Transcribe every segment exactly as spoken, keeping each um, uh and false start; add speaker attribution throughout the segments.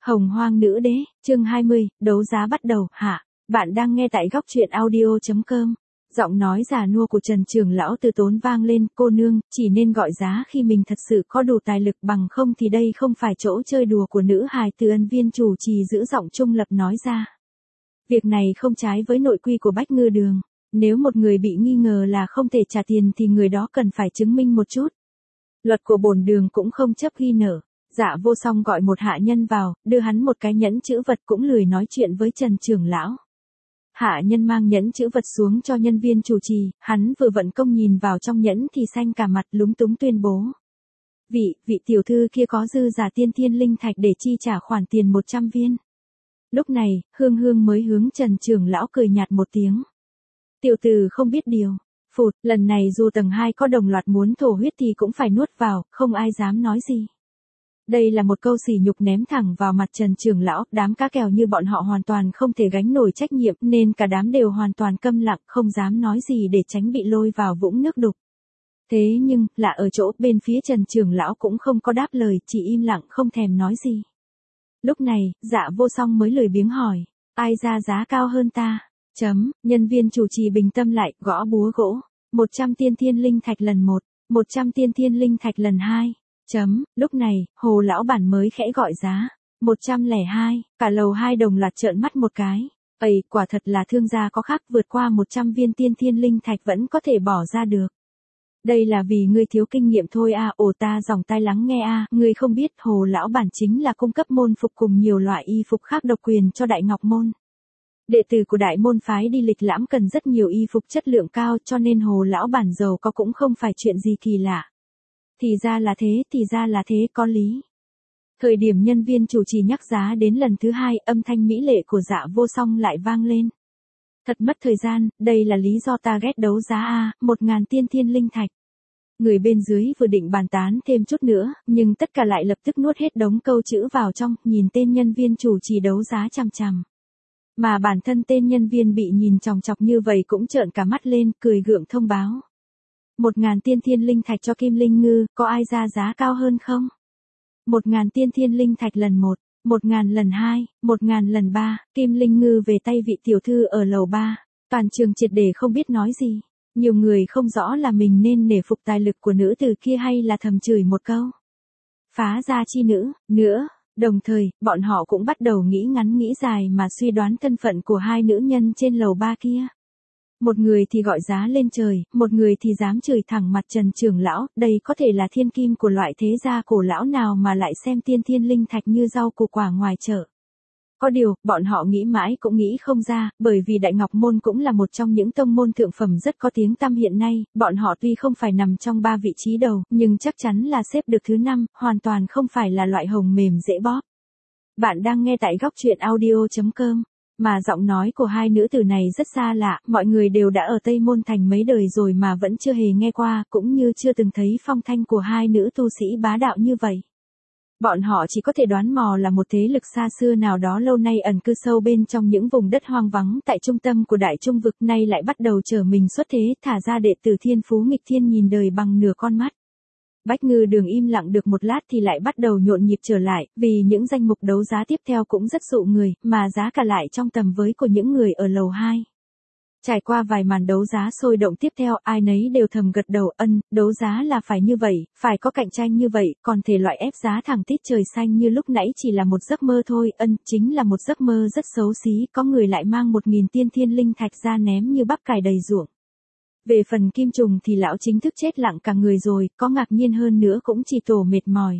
Speaker 1: Hồng Hoang Nữ Đế, chương hai mươi, đấu giá bắt đầu, hạ. Bạn đang nghe tại góc truyện audio.com. Giọng nói già nua của Trần Trường Lão từ tốn vang lên, cô nương, chỉ nên gọi giá khi mình thật sự có đủ tài lực, bằng không thì đây không phải chỗ chơi đùa của nữ hài. Từ Ân viên chủ trì giữ giọng trung lập nói ra. Việc này không trái với nội quy của Bách Ngư Đường. Nếu một người bị nghi ngờ là không thể trả tiền thì người đó cần phải chứng minh một chút. Luật của bổn đường cũng không chấp ghi nở. Dạ Vô Song gọi một hạ nhân vào, đưa hắn một cái nhẫn chữ vật, cũng lười nói chuyện với Trần Trường Lão. Hạ nhân mang nhẫn chữ vật xuống cho nhân viên chủ trì, hắn vừa vận công nhìn vào trong nhẫn thì xanh cả mặt, lúng túng tuyên bố. Vị, vị tiểu thư kia có dư giả tiên thiên linh thạch để chi trả khoản tiền một trăm viên. Lúc này, Hương Hương mới hướng Trần Trường Lão cười nhạt một tiếng. Tiểu tử không biết điều. Phụt, lần này dù tầng hai có đồng loạt muốn thổ huyết thì cũng phải nuốt vào, không ai dám nói gì. Đây là một câu sỉ nhục ném thẳng vào mặt Trần Trường Lão, đám cá kèo như bọn họ hoàn toàn không thể gánh nổi trách nhiệm nên cả đám đều hoàn toàn câm lặng, không dám nói gì để tránh bị lôi vào vũng nước đục. Thế nhưng, lạ ở chỗ bên phía Trần Trường Lão cũng không có đáp lời, chỉ im lặng không thèm nói gì. Lúc này, Dạ Vô Song mới lười biếng hỏi, ai ra giá cao hơn ta? Chấm, nhân viên chủ trì bình tâm lại, gõ búa gỗ, một trăm tiên thiên linh thạch lần một, một trăm tiên thiên linh thạch lần hai. Chấm, lúc này, Hồ lão bản mới khẽ gọi giá, một trăm lẻ hai, cả lầu hai đồng loạt trợn mắt một cái. Ây, quả thật là thương gia có khác, vượt qua một trăm viên tiên thiên linh thạch vẫn có thể bỏ ra được. Đây là vì ngươi thiếu kinh nghiệm thôi à, ồ ta dòng tai lắng nghe à, ngươi không biết Hồ lão bản chính là cung cấp môn phục cùng nhiều loại y phục khác độc quyền cho Đại Ngọc Môn. Đệ tử của Đại Môn phái đi lịch lãm cần rất nhiều y phục chất lượng cao, cho nên Hồ lão bản giàu có cũng không phải chuyện gì kỳ lạ. Thì ra là thế, thì ra là thế, có lý. Thời điểm nhân viên chủ trì nhắc giá đến lần thứ hai, âm thanh mỹ lệ của Dạ Vô Song lại vang lên. Thật mất thời gian, đây là lý do ta ghét đấu giá a, một ngàn tiên thiên linh thạch. Người bên dưới vừa định bàn tán thêm chút nữa, nhưng tất cả lại lập tức nuốt hết đống câu chữ vào trong, nhìn tên nhân viên chủ trì đấu giá chằm chằm. Mà bản thân tên nhân viên bị nhìn chòng chọc như vậy cũng trợn cả mắt lên, cười gượng thông báo. Một ngàn tiên thiên linh thạch cho Kim Linh Ngư, có ai ra giá cao hơn không? Một ngàn tiên thiên linh thạch lần một, một ngàn lần hai, một ngàn lần ba, Kim Linh Ngư về tay vị tiểu thư ở lầu ba. Toàn trường triệt để không biết nói gì. Nhiều người không rõ là mình nên nể phục tài lực của nữ tử kia hay là thầm chửi một câu. Phá gia chi nữ, nữa. Đồng thời, bọn họ cũng bắt đầu nghĩ ngắn nghĩ dài mà suy đoán thân phận của hai nữ nhân trên lầu ba kia. Một người thì gọi giá lên trời, một người thì dám chửi thẳng mặt Trần Trường Lão, đây có thể là thiên kim của loại thế gia cổ lão nào mà lại xem tiên thiên linh thạch như rau củ quả ngoài chợ. Có điều, bọn họ nghĩ mãi cũng nghĩ không ra, bởi vì Đại Ngọc Môn cũng là một trong những tông môn thượng phẩm rất có tiếng tăm hiện nay, bọn họ tuy không phải nằm trong ba vị trí đầu, nhưng chắc chắn là xếp được thứ năm, hoàn toàn không phải là loại hồng mềm dễ bóp. Bạn đang nghe tại góc truyện audio.com. Mà giọng nói của hai nữ tử này rất xa lạ, mọi người đều đã ở Tây Môn Thành mấy đời rồi mà vẫn chưa hề nghe qua, cũng như chưa từng thấy phong thanh của hai nữ tu sĩ bá đạo như vậy. Bọn họ chỉ có thể đoán mò là một thế lực xa xưa nào đó lâu nay ẩn cư sâu bên trong những vùng đất hoang vắng tại trung tâm của Đại Trung Vực, nay lại bắt đầu trở mình xuất thế, thả ra đệ tử thiên phú nghịch thiên nhìn đời bằng nửa con mắt. Bách Ngư Đường im lặng được một lát thì lại bắt đầu nhộn nhịp trở lại, vì những danh mục đấu giá tiếp theo cũng rất dụ người, mà giá cả lại trong tầm với của những người ở lầu hai. Trải qua vài màn đấu giá sôi động tiếp theo, ai nấy đều thầm gật đầu, ân, đấu giá là phải như vậy, phải có cạnh tranh như vậy, còn thể loại ép giá thẳng tít trời xanh như lúc nãy chỉ là một giấc mơ thôi, ân, chính là một giấc mơ rất xấu xí, có người lại mang một nghìn tiên thiên linh thạch ra ném như bắp cải đầy ruộng. Về phần Kim Trùng thì lão chính thức chết lặng cả người rồi, có ngạc nhiên hơn nữa cũng chỉ tổ mệt mỏi.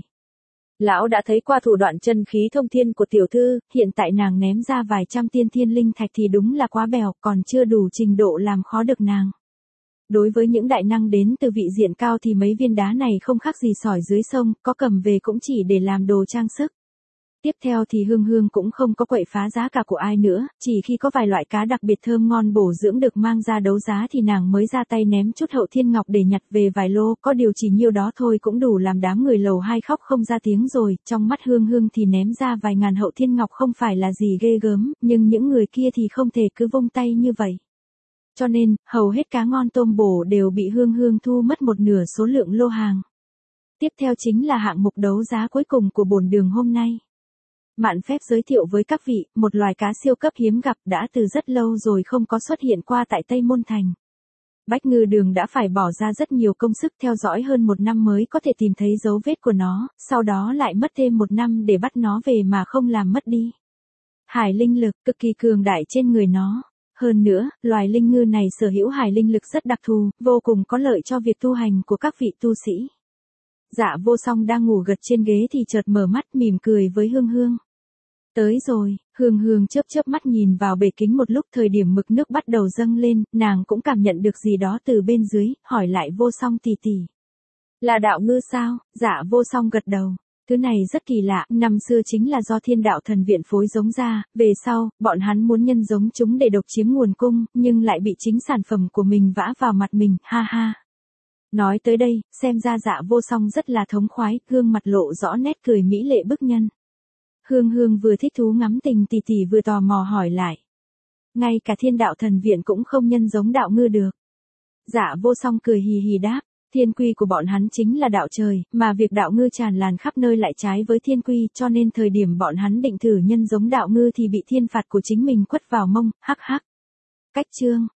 Speaker 1: Lão đã thấy qua thủ đoạn chân khí thông thiên của tiểu thư, hiện tại nàng ném ra vài trăm tiên thiên linh thạch thì đúng là quá bèo, còn chưa đủ trình độ làm khó được nàng. Đối với những đại năng đến từ vị diện cao thì mấy viên đá này không khác gì sỏi dưới sông, có cầm về cũng chỉ để làm đồ trang sức. Tiếp theo thì Hương Hương cũng không có quậy phá giá cả của ai nữa, chỉ khi có vài loại cá đặc biệt thơm ngon bổ dưỡng được mang ra đấu giá thì nàng mới ra tay ném chút hậu thiên ngọc để nhặt về vài lô, có điều chỉ nhiêu đó thôi cũng đủ làm đám người lầu hai khóc không ra tiếng rồi, trong mắt Hương Hương thì ném ra vài ngàn hậu thiên ngọc không phải là gì ghê gớm, nhưng những người kia thì không thể cứ vung tay như vậy. Cho nên, hầu hết cá ngon tôm bổ đều bị Hương Hương thu mất một nửa số lượng lô hàng. Tiếp theo chính là hạng mục đấu giá cuối cùng của bổn đường hôm nay. Mạn phép giới thiệu với các vị, một loài cá siêu cấp hiếm gặp đã từ rất lâu rồi không có xuất hiện qua tại Tây Môn Thành. Bách Ngư Đường đã phải bỏ ra rất nhiều công sức theo dõi hơn một năm mới có thể tìm thấy dấu vết của nó, sau đó lại mất thêm một năm để bắt nó về mà không làm mất đi. Hải linh lực cực kỳ cường đại trên người nó. Hơn nữa, loài linh ngư này sở hữu hải linh lực rất đặc thù, vô cùng có lợi cho việc tu hành của các vị tu sĩ. Dạ Vô Song đang ngủ gật trên ghế thì chợt mở mắt mỉm cười với Hương Hương. Tới rồi, Hương Hương chớp chớp mắt nhìn vào bể kính một lúc, thời điểm mực nước bắt đầu dâng lên, nàng cũng cảm nhận được gì đó từ bên dưới, hỏi lại Vô Song tỷ tỷ. Là đạo ngư sao? Dạ Vô Song gật đầu. Thứ này rất kỳ lạ, năm xưa chính là do Thiên Đạo Thần Viện phối giống ra, về sau, bọn hắn muốn nhân giống chúng để độc chiếm nguồn cung, nhưng lại bị chính sản phẩm của mình vã vào mặt mình, ha ha. Nói tới đây, xem ra Dạ Vô Song rất là thống khoái, gương mặt lộ rõ nét cười mỹ lệ bức nhân. Hương Hương vừa thích thú ngắm tình tỷ tỷ vừa tò mò hỏi lại. Ngay cả Thiên Đạo Thần Viện cũng không nhân giống đạo ngư được. Dạ Vô Song cười hì hì đáp, thiên quy của bọn hắn chính là đạo trời, mà việc đạo ngư tràn lan khắp nơi lại trái với thiên quy, cho nên thời điểm bọn hắn định thử nhân giống đạo ngư thì bị thiên phạt của chính mình quất vào mông, hắc hắc. Cách chương